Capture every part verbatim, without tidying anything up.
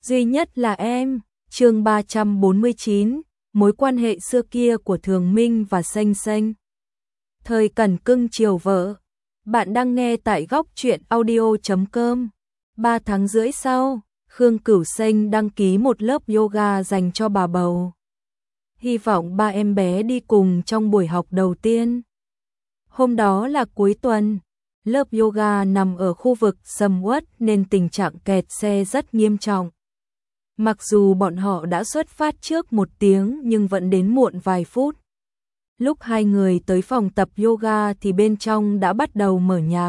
duy nhất là em. Chương ba trăm bốn mươi chín, mối quan hệ xưa kia của Thường Minh và Xanh Xanh. Thời Cẩn cưng chiều vợ. Bạn đang nghe tại góc truyện audio chấm com. Ba tháng rưỡi sau, Khương Cửu Xanh đăng ký một lớp yoga dành cho bà bầu. Hy vọng ba em bé đi cùng trong buổi học đầu tiên. Hôm đó là cuối tuần. Lớp yoga nằm ở khu vực sầm uất nên tình trạng kẹt xe rất nghiêm trọng. Mặc dù bọn họ đã xuất phát trước một tiếng nhưng vẫn đến muộn vài phút. Lúc hai người tới phòng tập yoga thì bên trong đã bắt đầu mở nhạc.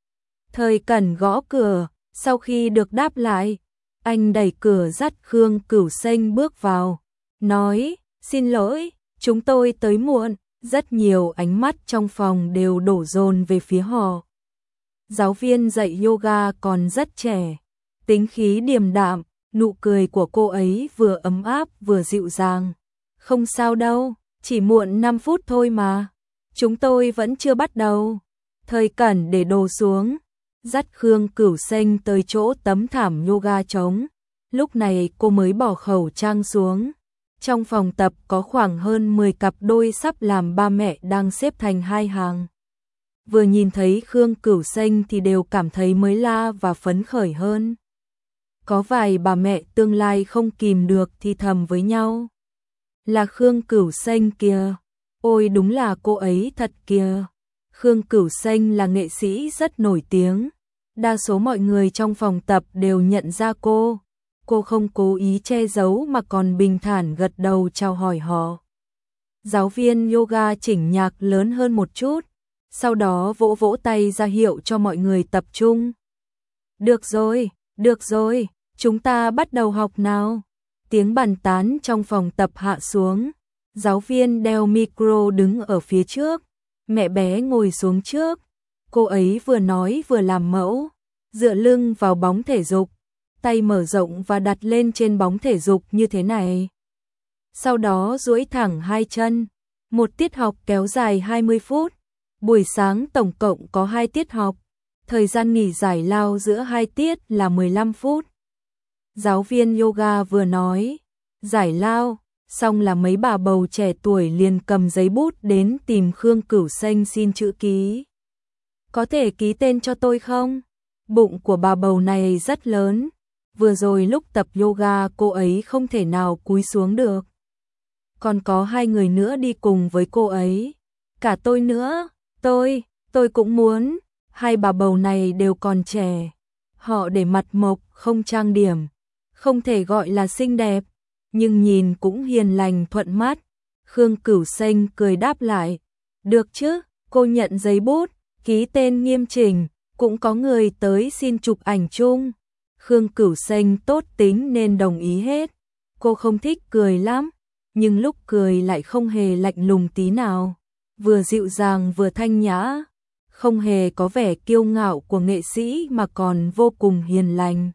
Thời Cẩn gõ cửa, sau khi được đáp lại, anh đẩy cửa dắt Khương Cửu Xanh bước vào, nói, xin lỗi, chúng tôi tới muộn. Rất nhiều ánh mắt trong phòng đều đổ dồn về phía họ. Giáo viên dạy yoga còn rất trẻ, tính khí điềm đạm, nụ cười của cô ấy vừa ấm áp vừa dịu dàng. Không sao đâu, chỉ muộn năm phút thôi mà. Chúng tôi vẫn chưa bắt đầu. Thời Cẩn để đồ xuống, dắt Khương Cửu Xanh tới chỗ tấm thảm yoga trống. Lúc này cô mới bỏ khẩu trang xuống. Trong phòng tập có khoảng hơn mười cặp đôi sắp làm ba mẹ đang xếp thành hai hàng. Vừa nhìn thấy Khương Cửu Xanh thì đều cảm thấy mới la và phấn khởi hơn. Có vài bà mẹ tương lai không kìm được thì thầm với nhau. Là Khương Cửu Xanh kìa, ôi đúng là cô ấy thật kìa. Khương Cửu Xanh là nghệ sĩ rất nổi tiếng. Đa số mọi người trong phòng tập đều nhận ra cô. Cô không cố ý che giấu mà còn bình thản gật đầu chào hỏi họ. Giáo viên yoga chỉnh nhạc lớn hơn một chút, sau đó vỗ vỗ tay ra hiệu cho mọi người tập trung. Được rồi, được rồi, chúng ta bắt đầu học nào. Tiếng bàn tán trong phòng tập hạ xuống. Giáo viên đeo micro đứng ở phía trước, mẹ bé ngồi xuống trước. Cô ấy vừa nói vừa làm mẫu, dựa lưng vào bóng thể dục, tay mở rộng và đặt lên trên bóng thể dục như thế này. Sau đó duỗi thẳng hai chân. Một tiết học kéo dài hai mươi phút. Buổi sáng tổng cộng có hai tiết học. Thời gian nghỉ giải lao giữa hai tiết là mười lăm phút. Giáo viên yoga vừa nói, giải lao, xong là mấy bà bầu trẻ tuổi liền cầm giấy bút đến tìm Khương Cửu Xanh xin chữ ký. Có thể ký tên cho tôi không? Bụng của bà bầu này rất lớn. Vừa rồi lúc tập yoga cô ấy không thể nào cúi xuống được. Còn có hai người nữa đi cùng với cô ấy. Cả tôi nữa, tôi, tôi cũng muốn. Hai bà bầu này đều còn trẻ. Họ để mặt mộc, không trang điểm. Không thể gọi là xinh đẹp, nhưng nhìn cũng hiền lành thuận mắt. Khương Cửu Xanh cười đáp lại. Được chứ, cô nhận giấy bút, ký tên nghiêm chỉnh, cũng có người tới xin chụp ảnh chung. Khương Cửu Xanh tốt tính nên đồng ý hết. Cô không thích cười lắm, nhưng lúc cười lại không hề lạnh lùng tí nào. Vừa dịu dàng vừa thanh nhã, không hề có vẻ kiêu ngạo của nghệ sĩ mà còn vô cùng hiền lành.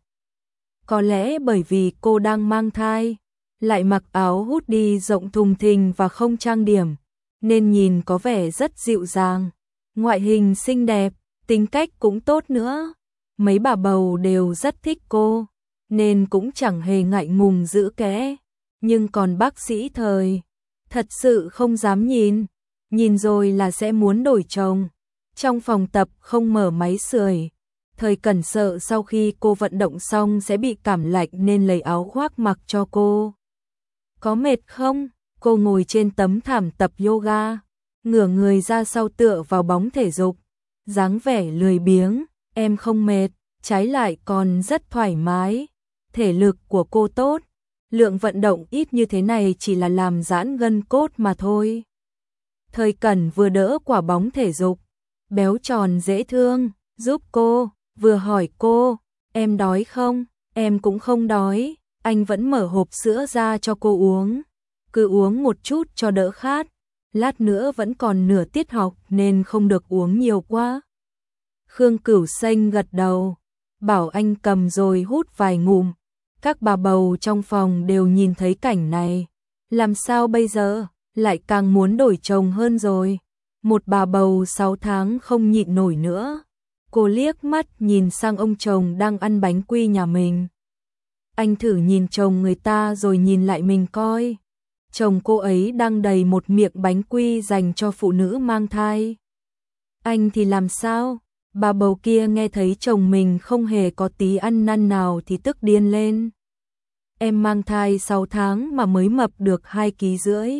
Có lẽ bởi vì cô đang mang thai, lại mặc áo hoodie rộng thùng thình và không trang điểm, nên nhìn có vẻ rất dịu dàng. Ngoại hình xinh đẹp, tính cách cũng tốt nữa. Mấy bà bầu đều rất thích cô, nên cũng chẳng hề ngại ngùng giữ kẽ. Nhưng còn bác sĩ Thời, thật sự không dám nhìn. Nhìn rồi là sẽ muốn đổi chồng. Trong phòng tập không mở máy sưởi. Thời Cẩn sợ sau khi cô vận động xong sẽ bị cảm lạnh nên lấy áo khoác mặc cho cô. Có mệt không? Cô ngồi trên tấm thảm tập yoga, ngửa người ra sau tựa vào bóng thể dục, dáng vẻ lười biếng. Em không mệt, trái lại còn rất thoải mái. Thể lực của cô tốt, lượng vận động ít như thế này chỉ là làm giãn gân cốt mà thôi. Thời Cẩn vừa đỡ quả bóng thể dục, béo tròn dễ thương, giúp cô, vừa hỏi cô, em đói không? Em cũng không đói. Anh vẫn mở hộp sữa ra cho cô uống, cứ uống một chút cho đỡ khát. Lát nữa vẫn còn nửa tiết học nên không được uống nhiều quá. Khương Cửu Xanh gật đầu, bảo anh cầm rồi hút vài ngụm. Các bà bầu trong phòng đều nhìn thấy cảnh này. Làm sao bây giờ? Lại càng muốn đổi chồng hơn rồi. Một bà bầu sáu tháng không nhịn nổi nữa. Cô liếc mắt nhìn sang ông chồng đang ăn bánh quy nhà mình. Anh thử nhìn chồng người ta rồi nhìn lại mình coi. Chồng cô ấy đang đầy một miệng bánh quy dành cho phụ nữ mang thai. Anh thì làm sao? Bà bầu kia nghe thấy chồng mình không hề có tí ăn năn nào thì tức điên lên. Em mang thai sáu tháng mà mới mập được hai ký rưỡi.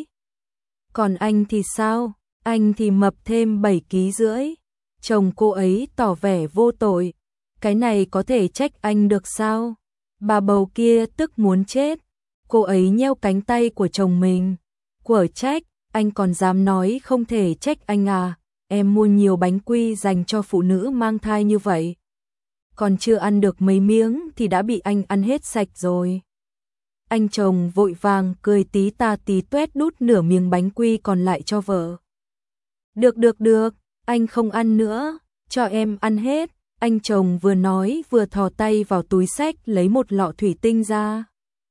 Còn anh thì sao? Anh thì mập thêm bảy ký rưỡi. Chồng cô ấy tỏ vẻ vô tội. Cái này có thể trách anh được sao? Bà bầu kia tức muốn chết. Cô ấy nheo cánh tay của chồng mình. Quở trách, anh còn dám nói không thể trách anh à? Em mua nhiều bánh quy dành cho phụ nữ mang thai như vậy. Còn chưa ăn được mấy miếng thì đã bị anh ăn hết sạch rồi. Anh chồng vội vàng cười tí ta tí tuét đút nửa miếng bánh quy còn lại cho vợ. Được được được, anh không ăn nữa, cho em ăn hết. Anh chồng vừa nói vừa thò tay vào túi xách lấy một lọ thủy tinh ra.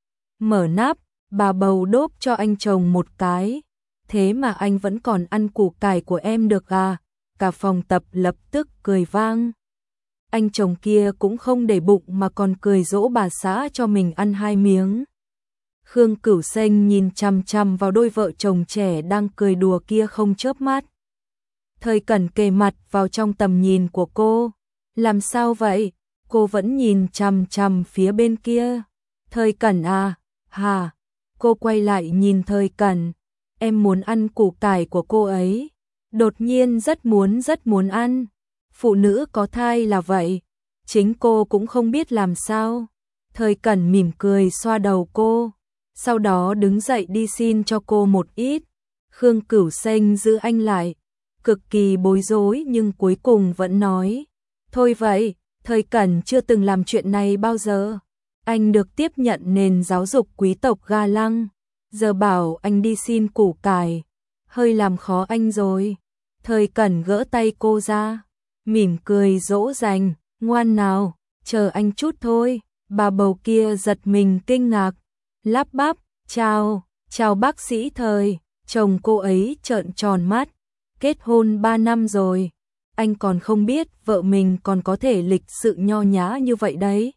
Mở nắp, bà bầu đốp cho anh chồng một cái. Thế mà anh vẫn còn ăn củ cải của em được à? Cả phòng tập lập tức cười vang. Anh chồng kia cũng không để bụng mà còn cười dỗ bà xã cho mình ăn hai miếng. Khương Cửu Xanh nhìn chằm chằm vào đôi vợ chồng trẻ đang cười đùa kia không chớp mắt. Thời Cẩn kề mặt vào trong tầm nhìn của cô. Làm sao vậy? Cô vẫn nhìn chằm chằm phía bên kia. Thời Cẩn à? Hà? Cô quay lại nhìn Thời Cẩn. Em muốn ăn củ cải của cô ấy. Đột nhiên rất muốn rất muốn ăn. Phụ nữ có thai là vậy. Chính cô cũng không biết làm sao. Thời Cẩn mỉm cười xoa đầu cô. Sau đó đứng dậy đi xin cho cô một ít. Khương Cửu Xanh giữ anh lại. Cực kỳ bối rối nhưng cuối cùng vẫn nói. Thôi vậy, Thời Cẩn chưa từng làm chuyện này bao giờ. Anh được tiếp nhận nền giáo dục quý tộc ga lăng. Giờ bảo anh đi xin củ cải. Hơi làm khó anh rồi. Thời Cẩn gỡ tay cô ra. Mỉm cười dỗ dành. Ngoan nào, chờ anh chút thôi. Bà bầu kia giật mình kinh ngạc. Lắp bắp, chào, chào bác sĩ Thời. Chồng cô ấy trợn tròn mắt. Kết hôn ba năm rồi. Anh còn không biết vợ mình còn có thể lịch sự nho nhã như vậy đấy.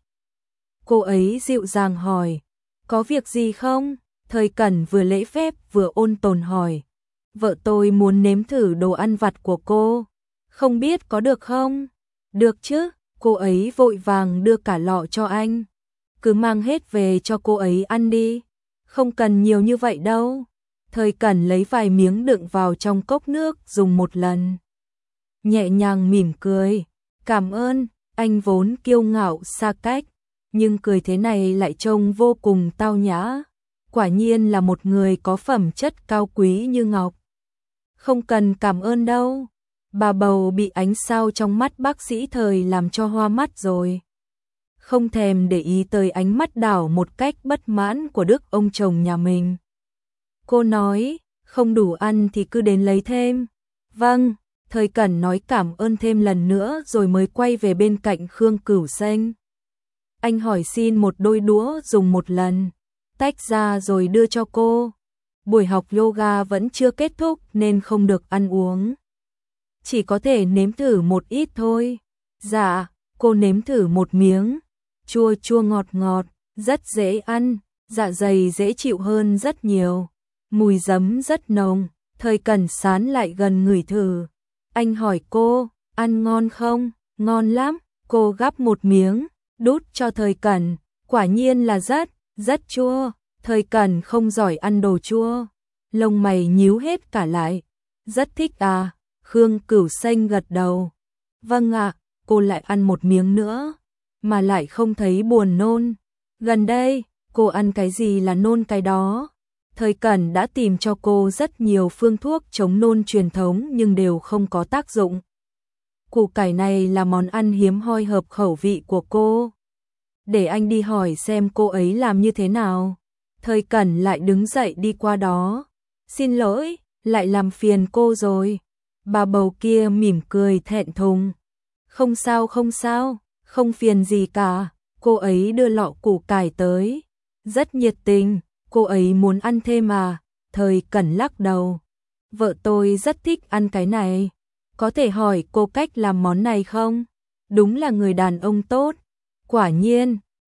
Cô ấy dịu dàng hỏi. Có việc gì không? Thời Cẩn vừa lễ phép vừa ôn tồn hỏi. Vợ tôi muốn nếm thử đồ ăn vặt của cô. Không biết có được không? Được chứ, cô ấy vội vàng đưa cả lọ cho anh. Cứ mang hết về cho cô ấy ăn đi. Không cần nhiều như vậy đâu. Thời Cẩn lấy vài miếng đựng vào trong cốc nước dùng một lần. Nhẹ nhàng mỉm cười. Cảm ơn, anh vốn kiêu ngạo xa cách. Nhưng cười thế này lại trông vô cùng tao nhã. Quả nhiên là một người có phẩm chất cao quý như ngọc. Không cần cảm ơn đâu. Bà bầu bị ánh sao trong mắt bác sĩ Thời làm cho hoa mắt rồi. Không thèm để ý tới ánh mắt đảo một cách bất mãn của đức ông chồng nhà mình. Cô nói, không đủ ăn thì cứ đến lấy thêm. Vâng, Thời Cẩn nói cảm ơn thêm lần nữa rồi mới quay về bên cạnh Khương Cửu Xanh. Anh hỏi xin một đôi đũa dùng một lần, tách ra rồi đưa cho cô. Buổi học yoga vẫn chưa kết thúc nên không được ăn uống. Chỉ có thể nếm thử một ít thôi. Dạ, cô nếm thử một miếng. Chua chua ngọt ngọt, rất dễ ăn, dạ dày dễ chịu hơn rất nhiều. Mùi giấm rất nồng. Thời Cẩn sán lại gần ngửi thử. Anh hỏi cô, ăn ngon không? Ngon lắm. Cô gắp một miếng, đút cho Thời Cẩn. Quả nhiên là rất, rất chua. Thời Cẩn không giỏi ăn đồ chua. Lông mày nhíu hết cả lại. Rất thích à? Khương Cửu Xanh gật đầu. Vâng ạ, cô lại ăn một miếng nữa. Mà lại không thấy buồn nôn. Gần đây, cô ăn cái gì là nôn cái đó. Thời Cẩn đã tìm cho cô rất nhiều phương thuốc chống nôn truyền thống nhưng đều không có tác dụng. Củ cải này là món ăn hiếm hoi hợp khẩu vị của cô. Để anh đi hỏi xem cô ấy làm như thế nào. Thời Cẩn lại đứng dậy đi qua đó. Xin lỗi, lại làm phiền cô rồi. Bà bầu kia mỉm cười thẹn thùng. Không sao không sao, không phiền gì cả. Cô ấy đưa lọ củ cải tới. Rất nhiệt tình, cô ấy muốn ăn thêm à? Thời Cẩn lắc đầu. Vợ tôi rất thích ăn cái này. Có thể hỏi cô cách làm món này không? Đúng là người đàn ông tốt. Quả nhiên,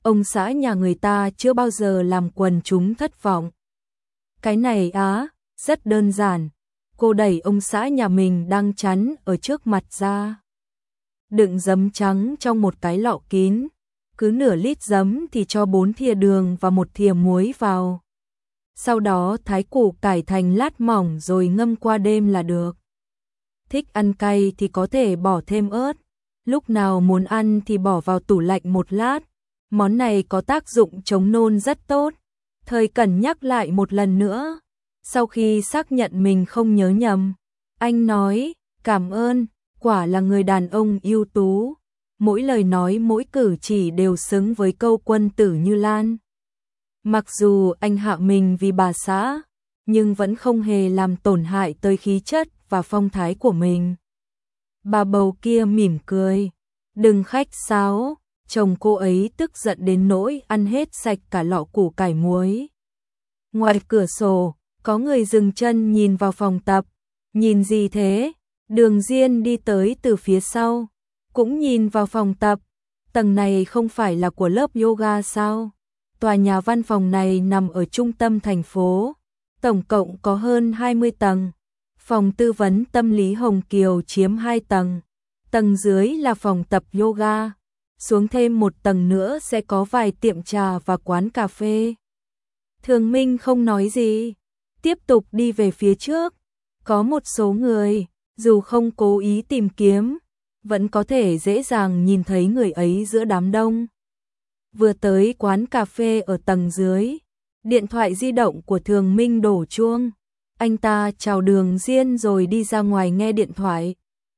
ông xã nhà người ta chưa bao giờ làm quần chúng thất vọng. Cái này á, rất đơn giản. Cô đẩy ông xã nhà mình đang chắn ở trước mặt ra. Đựng giấm trắng trong một cái lọ kín. Cứ nửa lít giấm thì cho bốn thìa đường và một thìa muối vào. Sau đó thái củ cải thành lát mỏng rồi ngâm qua đêm là được. Thích ăn cay thì có thể bỏ thêm ớt. Lúc nào muốn ăn thì bỏ vào tủ lạnh một lát. Món này có tác dụng chống nôn rất tốt. Thời Cẩn nhắc lại một lần nữa. Sau khi xác nhận mình không nhớ nhầm, anh nói, cảm ơn, quả là người đàn ông ưu tú. Mỗi lời nói mỗi cử chỉ đều xứng với câu quân tử Như Lan. Mặc dù anh hạ mình vì bà xã, nhưng vẫn không hề làm tổn hại tới khí chất và phong thái của mình. Bà bầu kia mỉm cười, đừng khách sáo, chồng cô ấy tức giận đến nỗi ăn hết sạch cả lọ củ cải muối. Ngoài cửa sổ, có người dừng chân nhìn vào phòng tập. Nhìn gì thế? Đường Diên đi tới từ phía sau, cũng nhìn vào phòng tập. Tầng này không phải là của lớp yoga sao? Tòa nhà văn phòng này nằm ở trung tâm thành phố, tổng cộng có hơn hai mươi tầng. Phòng tư vấn tâm lý Hồng Kiều chiếm hai tầng, tầng dưới là phòng tập yoga, xuống thêm một tầng nữa sẽ có vài tiệm trà và quán cà phê. Thường Minh không nói gì, tiếp tục đi về phía trước. Có một số người, dù không cố ý tìm kiếm, vẫn có thể dễ dàng nhìn thấy người ấy giữa đám đông. Vừa tới quán cà phê ở tầng dưới, điện thoại di động của Thường Minh đổ chuông. Anh ta chào Đường Diên rồi đi ra ngoài nghe điện thoại.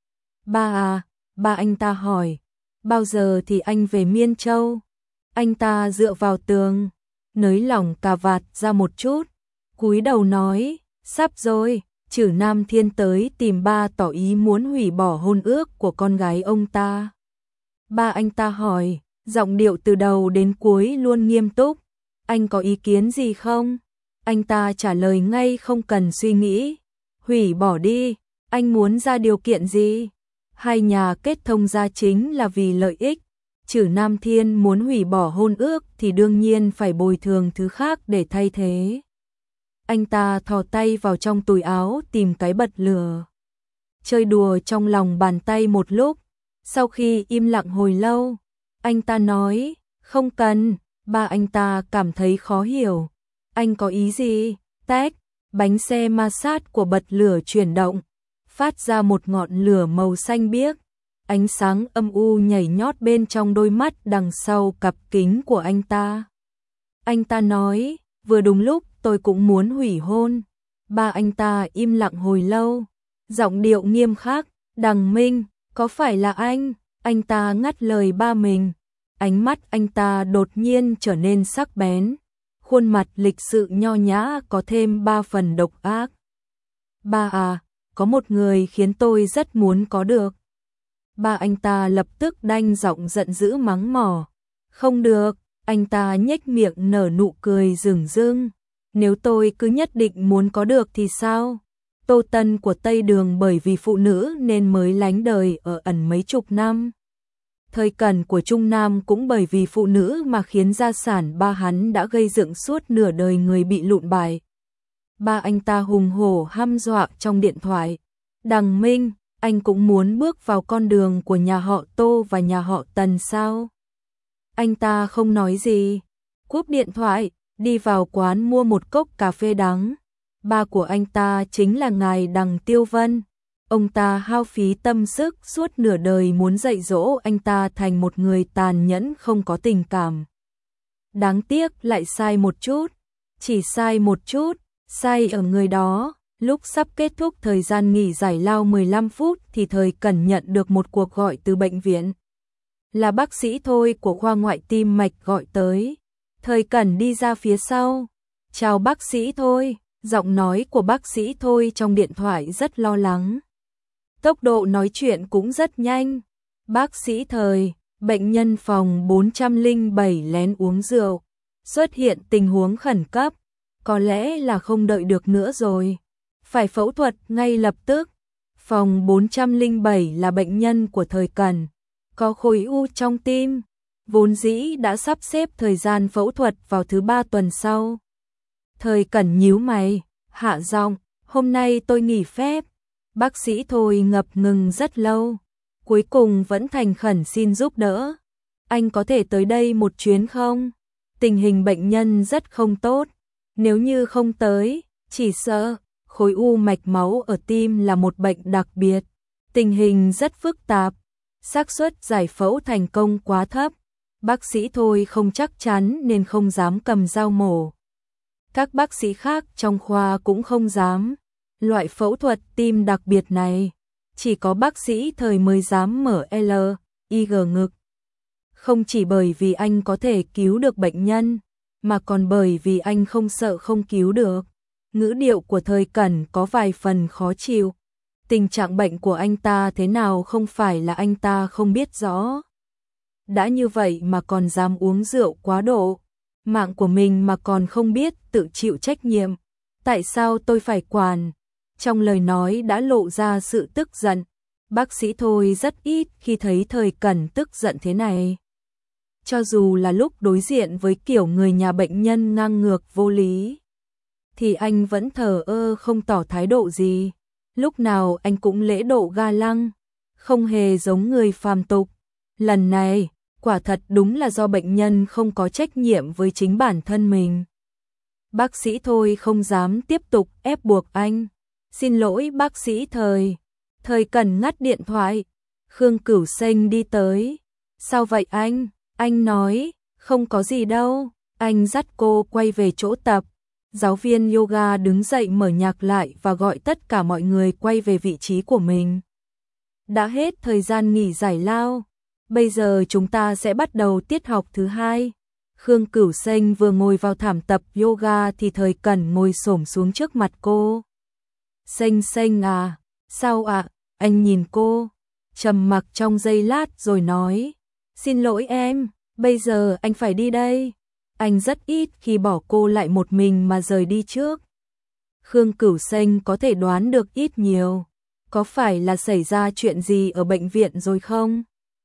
Ba à, ba anh ta hỏi, bao giờ thì anh về Miên Châu? Anh ta dựa vào tường, nới lỏng cà vạt ra một chút, cúi đầu nói, sắp rồi. Trử Nam Thiên tới tìm ba tỏ ý muốn hủy bỏ hôn ước của con gái ông ta. Ba anh ta hỏi, giọng điệu từ đầu đến cuối luôn nghiêm túc, anh có ý kiến gì không? Anh ta trả lời ngay không cần suy nghĩ, hủy bỏ đi, anh muốn ra điều kiện gì? Hai nhà kết thông gia chính là vì lợi ích. Trử Nam Thiên muốn hủy bỏ hôn ước thì đương nhiên phải bồi thường thứ khác để thay thế. Anh ta thò tay vào trong túi áo tìm cái bật lửa, chơi đùa trong lòng bàn tay một lúc. Sau khi im lặng hồi lâu, anh ta nói, không cần. Ba anh ta cảm thấy khó hiểu. Anh có ý gì? Tách, bánh xe ma sát của bật lửa chuyển động, phát ra một ngọn lửa màu xanh biếc. Ánh sáng âm u nhảy nhót bên trong đôi mắt đằng sau cặp kính của anh ta. Anh ta nói, vừa đúng lúc tôi cũng muốn hủy hôn. Ba anh ta im lặng hồi lâu, giọng điệu nghiêm khắc, Đằng Minh, có phải là anh? Anh ta ngắt lời ba mình. Ánh mắt anh ta đột nhiên trở nên sắc bén, khuôn mặt lịch sự nho nhã có thêm ba phần độc ác. Ba à, có một người khiến tôi rất muốn có được. Ba anh ta lập tức đanh giọng giận dữ mắng mỏ. Không được, anh ta nhếch miệng nở nụ cười rừng rưng. Nếu tôi cứ nhất định muốn có được thì sao? Tô Tân của Tây Đường bởi vì phụ nữ nên mới lánh đời ở ẩn mấy chục năm. Thời Cẩn của Trung Nam cũng bởi vì phụ nữ mà khiến gia sản ba hắn đã gây dựng suốt nửa đời người bị lụn bại. Ba anh ta hùng hổ hăm dọa trong điện thoại. Đằng Minh, anh cũng muốn bước vào con đường của nhà họ Tô và nhà họ Tần sao? Anh ta không nói gì, cúp điện thoại, đi vào quán mua một cốc cà phê đắng. Ba của anh ta chính là ngài Đằng Tiêu Vân. Ông ta hao phí tâm sức suốt nửa đời muốn dạy dỗ anh ta thành một người tàn nhẫn không có tình cảm. Đáng tiếc lại sai một chút, chỉ sai một chút, sai ở người đó. Lúc sắp kết thúc thời gian nghỉ giải lao mười lăm phút thì Thời Cẩn nhận được một cuộc gọi từ bệnh viện. Là bác sĩ Thôi của khoa ngoại tim mạch gọi tới. Thời Cẩn đi ra phía sau. Chào bác sĩ Thôi, giọng nói của bác sĩ Thôi trong điện thoại rất lo lắng. Tốc độ nói chuyện cũng rất nhanh. Bác sĩ Thời, bệnh nhân phòng bốn trăm lẻ bảy lén uống rượu. Xuất hiện tình huống khẩn cấp. Có lẽ là không đợi được nữa rồi. Phải phẫu thuật ngay lập tức. Phòng bốn trăm lẻ bảy là bệnh nhân của Thời Cẩn. Có khối u trong tim. vốn dĩ đã sắp xếp thời gian phẫu thuật vào thứ ba tuần sau. Thời Cẩn nhíu mày, hạ giọng, hôm nay tôi nghỉ phép. Bác sĩ Thôi ngập ngừng rất lâu, cuối cùng vẫn thành khẩn xin giúp đỡ. Anh có thể tới đây một chuyến không? Tình hình bệnh nhân rất không tốt, nếu như không tới, chỉ sợ khối u mạch máu ở tim là một bệnh đặc biệt, tình hình rất phức tạp, xác suất giải phẫu thành công quá thấp. Bác sĩ Thôi không chắc chắn nên không dám cầm dao mổ. Các bác sĩ khác trong khoa cũng không dám. Loại phẫu thuật tim đặc biệt này, chỉ có bác sĩ Thời mới dám mở L I G ngực. Không chỉ bởi vì anh có thể cứu được bệnh nhân, mà còn bởi vì anh không sợ không cứu được. Ngữ điệu của Thời Cẩn có vài phần khó chịu. Tình trạng bệnh của anh ta thế nào không phải là anh ta không biết rõ. Đã như vậy mà còn dám uống rượu quá độ, mạng của mình mà còn không biết tự chịu trách nhiệm. Tại sao tôi phải quản? Trong lời nói đã lộ ra sự tức giận. Bác sĩ Thôi rất ít khi thấy Thời Cẩn tức giận thế này. Cho dù là lúc đối diện với kiểu người nhà bệnh nhân ngang ngược vô lý, thì anh vẫn thờ ơ không tỏ thái độ gì. Lúc nào anh cũng lễ độ ga lăng, không hề giống người phàm tục. Lần này, quả thật đúng là do bệnh nhân không có trách nhiệm với chính bản thân mình. Bác sĩ Thôi không dám tiếp tục ép buộc anh. Xin lỗi bác sĩ Thời. Thời Cẩn ngắt điện thoại. Khương Cửu Xanh đi tới. Sao vậy anh? Anh nói, không có gì đâu. Anh dắt cô quay về chỗ tập. Giáo viên yoga đứng dậy mở nhạc lại và gọi tất cả mọi người quay về vị trí của mình. Đã hết thời gian nghỉ giải lao. Bây giờ chúng ta sẽ bắt đầu tiết học thứ hai. Khương Cửu Xanh vừa ngồi vào thảm tập yoga thì Thời Cẩn ngồi xổm xuống trước mặt cô. Xanh Xanh à, sao ạ? À? Anh nhìn cô, trầm mặc trong giây lát rồi nói, xin lỗi em, bây giờ anh phải đi đây. Anh rất ít khi bỏ cô lại một mình mà rời đi trước. Khương Cửu Xanh có thể đoán được ít nhiều, có phải là xảy ra chuyện gì ở bệnh viện rồi không?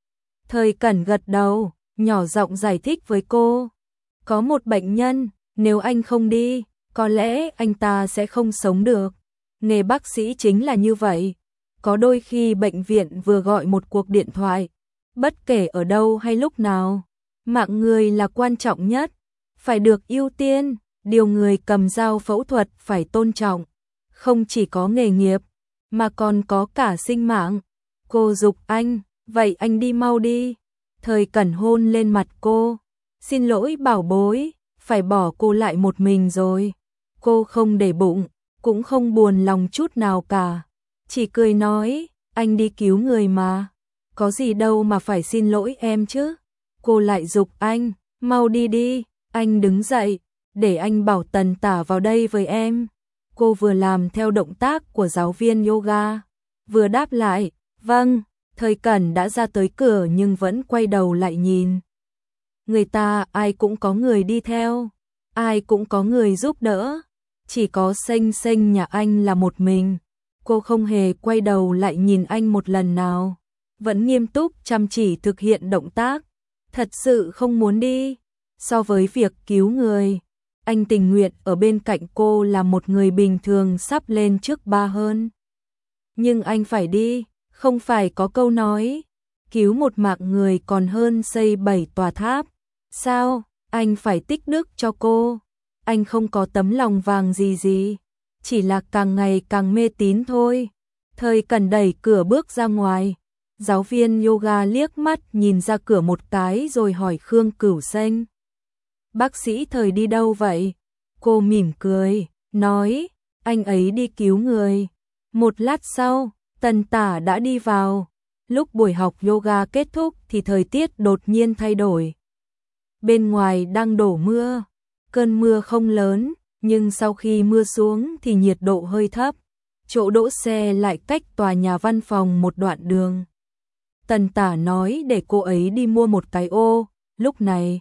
Thời Cẩn gật đầu, nhỏ giọng giải thích với cô. Có một bệnh nhân, nếu anh không đi, có lẽ anh ta sẽ không sống được. Nghề bác sĩ chính là như vậy. Có đôi khi bệnh viện vừa gọi một cuộc điện thoại, bất kể ở đâu hay lúc nào, mạng người là quan trọng nhất, phải được ưu tiên, điều người cầm dao phẫu thuật phải tôn trọng. Không chỉ có nghề nghiệp, mà còn có cả sinh mạng. Cô giục anh, vậy anh đi mau đi. Thời Cẩn hôn lên mặt cô. Xin lỗi bảo bối, phải bỏ cô lại một mình rồi. Cô không để bụng, cũng không buồn lòng chút nào cả. Chỉ cười nói, anh đi cứu người mà. Có gì đâu mà phải xin lỗi em chứ. Cô lại giục anh, mau đi đi. Anh đứng dậy, để anh bảo Tần Tả vào đây với em. Cô vừa làm theo động tác của giáo viên yoga, vừa đáp lại, vâng. Thời Cẩn đã ra tới cửa nhưng vẫn quay đầu lại nhìn. Người ta ai cũng có người đi theo, ai cũng có người giúp đỡ. Chỉ có Xanh Xanh nhà anh là một mình. Cô không hề quay đầu lại nhìn anh một lần nào, vẫn nghiêm túc chăm chỉ thực hiện động tác. Thật sự không muốn đi. So với việc cứu người, anh tình nguyện ở bên cạnh cô là một người bình thường sắp lên trước ba hơn. Nhưng anh phải đi, không phải có câu nói, cứu một mạng người còn hơn xây bảy tòa tháp. Sao, anh phải tích đức cho cô? Anh không có tấm lòng vàng gì gì, chỉ là càng ngày càng mê tín thôi. Thời Cẩn đẩy cửa bước ra ngoài. Giáo viên yoga liếc mắt nhìn ra cửa một cái rồi hỏi Khương Cửu Xanh. Bác sĩ Thời đi đâu vậy? Cô mỉm cười, nói, anh ấy đi cứu người. Một lát sau, Tần Tả đã đi vào. Lúc buổi học yoga kết thúc thì thời tiết đột nhiên thay đổi. Bên ngoài đang đổ mưa. Cơn mưa không lớn, nhưng sau khi mưa xuống thì nhiệt độ hơi thấp. Chỗ đỗ xe lại cách tòa nhà văn phòng một đoạn đường. Tần Tả nói để cô ấy đi mua một cái ô. Lúc này,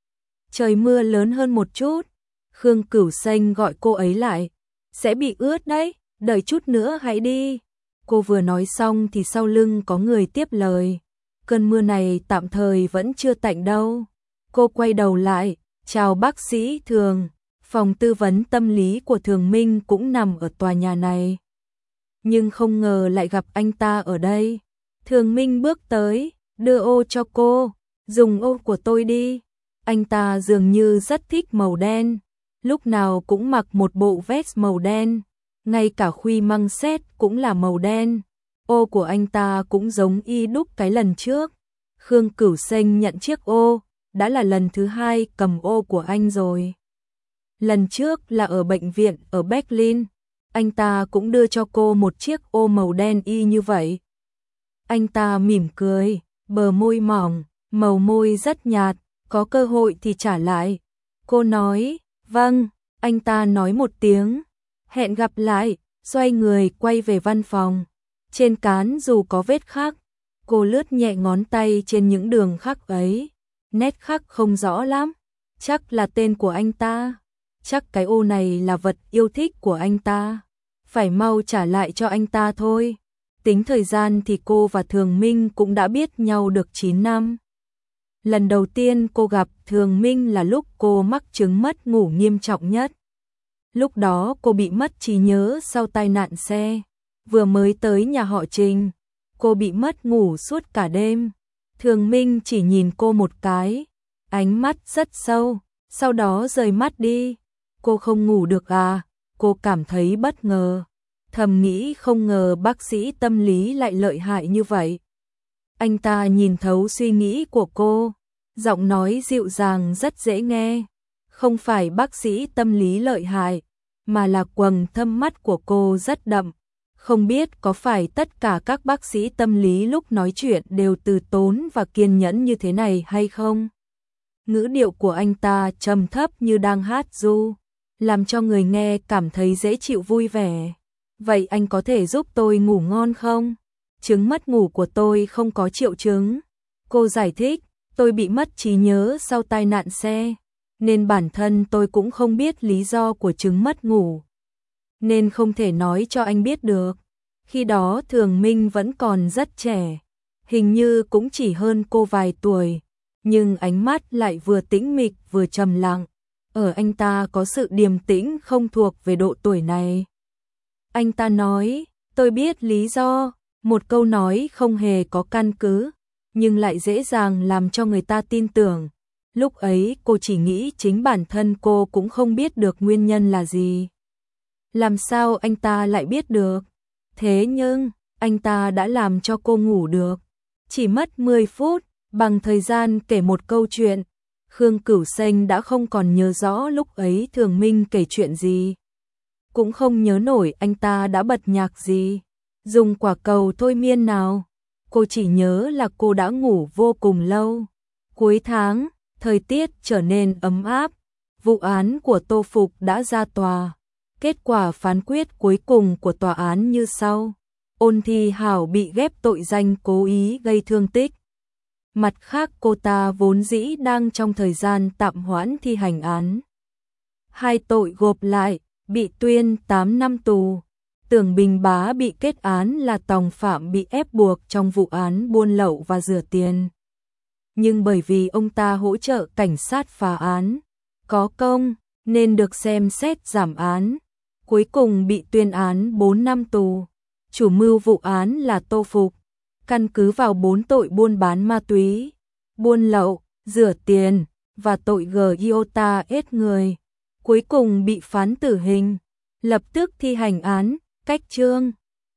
trời mưa lớn hơn một chút. Khương Cửu Xanh gọi cô ấy lại. Sẽ bị ướt đấy, đợi chút nữa hãy đi. Cô vừa nói xong thì sau lưng có người tiếp lời. cơn mưa này tạm thời vẫn chưa tạnh đâu. Cô quay đầu lại, chào bác sĩ Thường, phòng tư vấn tâm lý của Thường Minh cũng nằm ở tòa nhà này. Nhưng không ngờ lại gặp anh ta ở đây. Thường Minh bước tới, đưa ô cho cô, dùng ô của tôi đi. Anh ta dường như rất thích màu đen, lúc nào cũng mặc một bộ vest màu đen, ngay cả khuy măng xét cũng là màu đen. Ô của anh ta cũng giống y đúc cái lần trước. Khương Cửu Xanh nhận chiếc ô, đã là lần thứ hai cầm ô của anh rồi. Lần trước là ở bệnh viện ở Berlin, anh ta cũng đưa cho cô một chiếc ô màu đen y như vậy. Anh ta mỉm cười, bờ môi mỏng, màu môi rất nhạt, có cơ hội thì trả lại. Cô nói, vâng, anh ta nói một tiếng, hẹn gặp lại, xoay người quay về văn phòng. Trên cán dù có vết khắc, cô lướt nhẹ ngón tay trên những đường khắc ấy, nét khắc không rõ lắm, chắc là tên của anh ta, chắc cái ô này là vật yêu thích của anh ta, phải mau trả lại cho anh ta thôi. Tính thời gian thì cô và Thường Minh cũng đã biết nhau được chín năm. Lần đầu tiên cô gặp Thường Minh là lúc cô mắc chứng mất ngủ nghiêm trọng nhất. Lúc đó cô bị mất trí nhớ sau tai nạn xe. Vừa mới tới nhà họ Trình, cô bị mất ngủ suốt cả đêm. Thường Minh chỉ nhìn cô một cái, ánh mắt rất sâu, sau đó rời mắt đi. Cô không ngủ được à? Cô cảm thấy bất ngờ, thầm nghĩ không ngờ bác sĩ tâm lý lại lợi hại như vậy. Anh ta nhìn thấu suy nghĩ của cô, giọng nói dịu dàng rất dễ nghe. Không phải bác sĩ tâm lý lợi hại, mà là quầng thâm mắt của cô rất đậm. Không biết có phải tất cả các bác sĩ tâm lý lúc nói chuyện đều từ tốn và kiên nhẫn như thế này hay không? Ngữ điệu của anh ta trầm thấp như đang hát ru, làm cho người nghe cảm thấy dễ chịu vui vẻ. Vậy anh có thể giúp tôi ngủ ngon không? Chứng mất ngủ của tôi không có triệu chứng. Cô giải thích, tôi bị mất trí nhớ sau tai nạn xe, nên bản thân tôi cũng không biết lý do của chứng mất ngủ, nên không thể nói cho anh biết được. Khi đó Thường Minh vẫn còn rất trẻ, hình như cũng chỉ hơn cô vài tuổi, nhưng ánh mắt lại vừa tĩnh mịch vừa trầm lặng. Ở anh ta có sự điềm tĩnh không thuộc về độ tuổi này. Anh ta nói, tôi biết lý do, một câu nói không hề có căn cứ, nhưng lại dễ dàng làm cho người ta tin tưởng. Lúc ấy cô chỉ nghĩ chính bản thân cô cũng không biết được nguyên nhân là gì. Làm sao anh ta lại biết được? Thế nhưng, anh ta đã làm cho cô ngủ được. Chỉ mất mười phút, bằng thời gian kể một câu chuyện, Khương Cửu Xanh đã không còn nhớ rõ lúc ấy Thường Minh kể chuyện gì. Cũng không nhớ nổi anh ta đã bật nhạc gì, dùng quả cầu thôi miên nào. Cô chỉ nhớ là cô đã ngủ vô cùng lâu. Cuối tháng, thời tiết trở nên ấm áp, vụ án của Tô Phục đã ra tòa. Kết quả phán quyết cuối cùng của tòa án như sau. Ôn Thi Hảo bị ghép tội danh cố ý gây thương tích. Mặt khác cô ta vốn dĩ đang trong thời gian tạm hoãn thi hành án. Hai tội gộp lại, bị tuyên tám năm tù. Tưởng Bình Bá bị kết án là tòng phạm bị ép buộc trong vụ án buôn lậu và rửa tiền. Nhưng bởi vì ông ta hỗ trợ cảnh sát phá án, có công, nên được xem xét giảm án. Cuối cùng bị tuyên án bốn năm tù. Chủ mưu vụ án là Tô Phục. Căn cứ vào bốn tội buôn bán ma túy, buôn lậu, rửa tiền và tội gây iota ết người. Cuối cùng bị phán tử hình, lập tức thi hành án, cách chương.